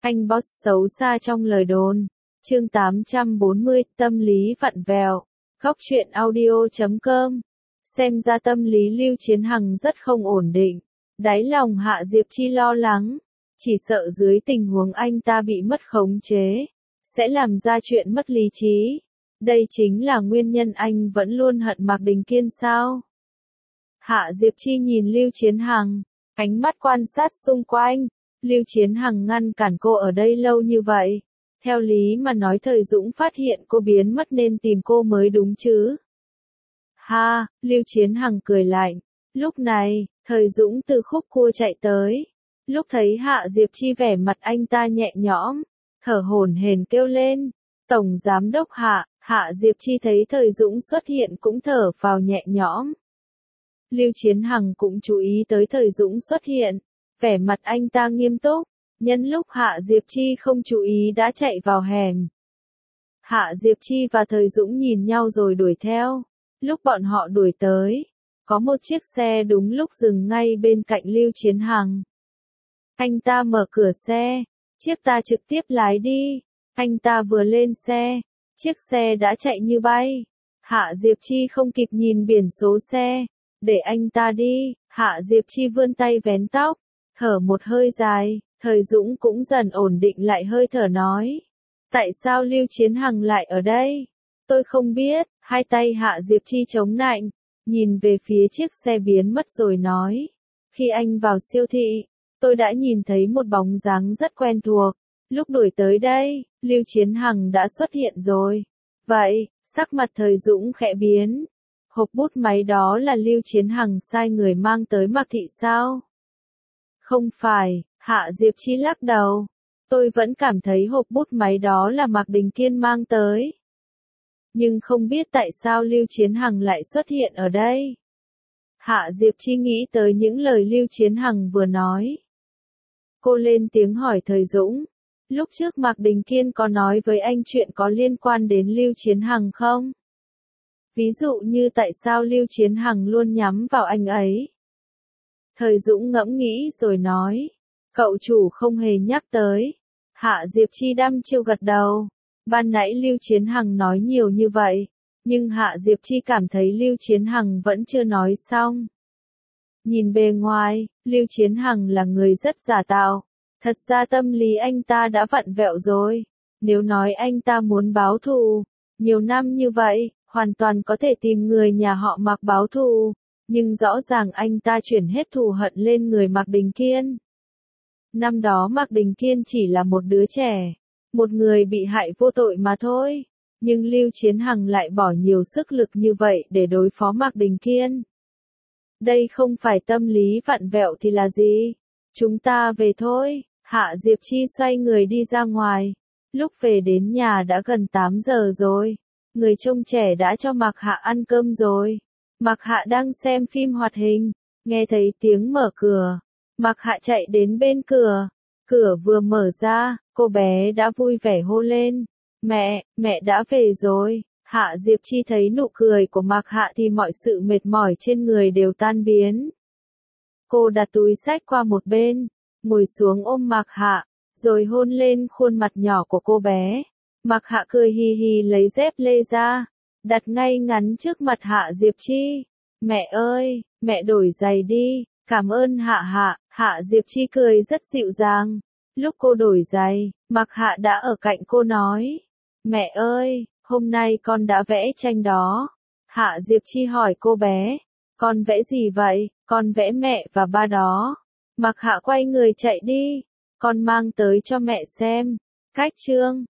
Anh boss xấu xa trong lời đồn. Chương 840, tâm lý vặn vẹo. Góc truyện audio.com. Xem ra tâm lý Lưu Chiến Hằng rất không ổn định. Đáy lòng Hạ Diệp Chi lo lắng. Chỉ sợ dưới tình huống anh ta bị mất khống chế, sẽ làm ra chuyện mất lý trí. Đây chính là nguyên nhân anh vẫn luôn hận Mạc Đình Kiên sao? Hạ Diệp Chi nhìn Lưu Chiến Hằng, ánh mắt quan sát xung quanh. Lưu Chiến Hằng ngăn cản cô ở đây lâu như vậy. Theo lý mà nói Thời Dũng phát hiện cô biến mất nên tìm cô mới đúng chứ. Ha, Lưu Chiến Hằng cười lạnh. Lúc này, Thời Dũng từ khúc cua chạy tới. Lúc thấy Hạ Diệp Chi vẻ mặt anh ta nhẹ nhõm, thở hổn hển kêu lên. Tổng Giám đốc Hạ Diệp Chi thấy Thời Dũng xuất hiện cũng thở phào nhẹ nhõm. Lưu Chiến Hằng cũng chú ý tới Thời Dũng xuất hiện. Vẻ mặt anh ta nghiêm túc, nhân lúc Hạ Diệp Chi không chú ý đã chạy vào hẻm. Hạ Diệp Chi và Thời Dũng nhìn nhau rồi đuổi theo. Lúc bọn họ đuổi tới, có một chiếc xe đúng lúc dừng ngay bên cạnh Lưu Chiến Hằng. Anh ta mở cửa xe, chiếc ta trực tiếp lái đi. Anh ta vừa lên xe, chiếc xe đã chạy như bay. Hạ Diệp Chi không kịp nhìn biển số xe, để anh ta đi. Hạ Diệp Chi vươn tay vén tóc, thở một hơi dài. Thời Dũng cũng dần ổn định lại hơi thở nói. Tại sao Lưu Chiến Hằng lại ở đây? Tôi không biết. Hai tay Hạ Diệp Chi chống nạnh, nhìn về phía chiếc xe biến mất rồi nói. Khi anh vào siêu thị, tôi đã nhìn thấy một bóng dáng rất quen thuộc. Lúc đuổi tới đây, Lưu Chiến Hằng đã xuất hiện rồi. Vậy, sắc mặt Thời Dũng khẽ biến. Hộp bút máy đó là Lưu Chiến Hằng sai người mang tới Mạc Thị sao? Không phải, Hạ Diệp Chi lắc đầu. Tôi vẫn cảm thấy hộp bút máy đó là Mạc Đình Kiên mang tới. Nhưng không biết tại sao Lưu Chiến Hằng lại xuất hiện ở đây. Hạ Diệp Chi nghĩ tới những lời Lưu Chiến Hằng vừa nói. Cô lên tiếng hỏi Thời Dũng. Lúc trước Mạc Đình Kiên có nói với anh chuyện có liên quan đến Lưu Chiến Hằng không? Ví dụ như tại sao Lưu Chiến Hằng luôn nhắm vào anh ấy. Thời Dũng ngẫm nghĩ rồi nói. Cậu chủ không hề nhắc tới. Hạ Diệp Chi đăm chiêu gật đầu. Ban nãy Lưu Chiến Hằng nói nhiều như vậy, nhưng Hạ Diệp Chi cảm thấy Lưu Chiến Hằng vẫn chưa nói xong. Nhìn bề ngoài, Lưu Chiến Hằng là người rất giả tạo. Thật ra tâm lý anh ta đã vặn vẹo rồi. Nếu nói anh ta muốn báo thù, nhiều năm như vậy, hoàn toàn có thể tìm người nhà họ Mạc báo thù. Nhưng rõ ràng anh ta chuyển hết thù hận lên người Mạc Đình Kiên. Năm đó Mạc Đình Kiên chỉ là một đứa trẻ, một người bị hại vô tội mà thôi. Nhưng Lưu Chiến Hằng lại bỏ nhiều sức lực như vậy để đối phó Mạc Đình Kiên. Đây không phải tâm lý vặn vẹo thì là gì? Chúng ta về thôi. Hạ Diệp Chi xoay người đi ra ngoài. Lúc về đến nhà đã gần 8 giờ rồi. Người trông trẻ đã cho Mạc Hạ ăn cơm rồi. Mạc Hạ đang xem phim hoạt hình, nghe thấy tiếng mở cửa. Mạc Hạ chạy đến bên cửa. Cửa vừa mở ra, cô bé đã vui vẻ hô lên. Mẹ đã về rồi. Hạ Diệp Chi thấy nụ cười của Mạc Hạ thì mọi sự mệt mỏi trên người đều tan biến. Cô đặt túi xách qua một bên, ngồi xuống ôm Mạc Hạ, rồi hôn lên khuôn mặt nhỏ của cô bé. Mạc Hạ cười hì hì lấy dép lê ra, đặt ngay ngắn trước mặt Hạ Diệp Chi. Mẹ ơi, mẹ đổi giày đi, cảm ơn Hạ. Hạ Diệp Chi cười rất dịu dàng. Lúc cô đổi giày, Mạc Hạ đã ở cạnh cô nói. Mẹ ơi, hôm nay con đã vẽ tranh đó. Hạ Diệp Chi hỏi cô bé. Con vẽ gì vậy? Con vẽ mẹ và ba đó. Mạc Hạ quay người chạy đi. Con mang tới cho mẹ xem. Cách chương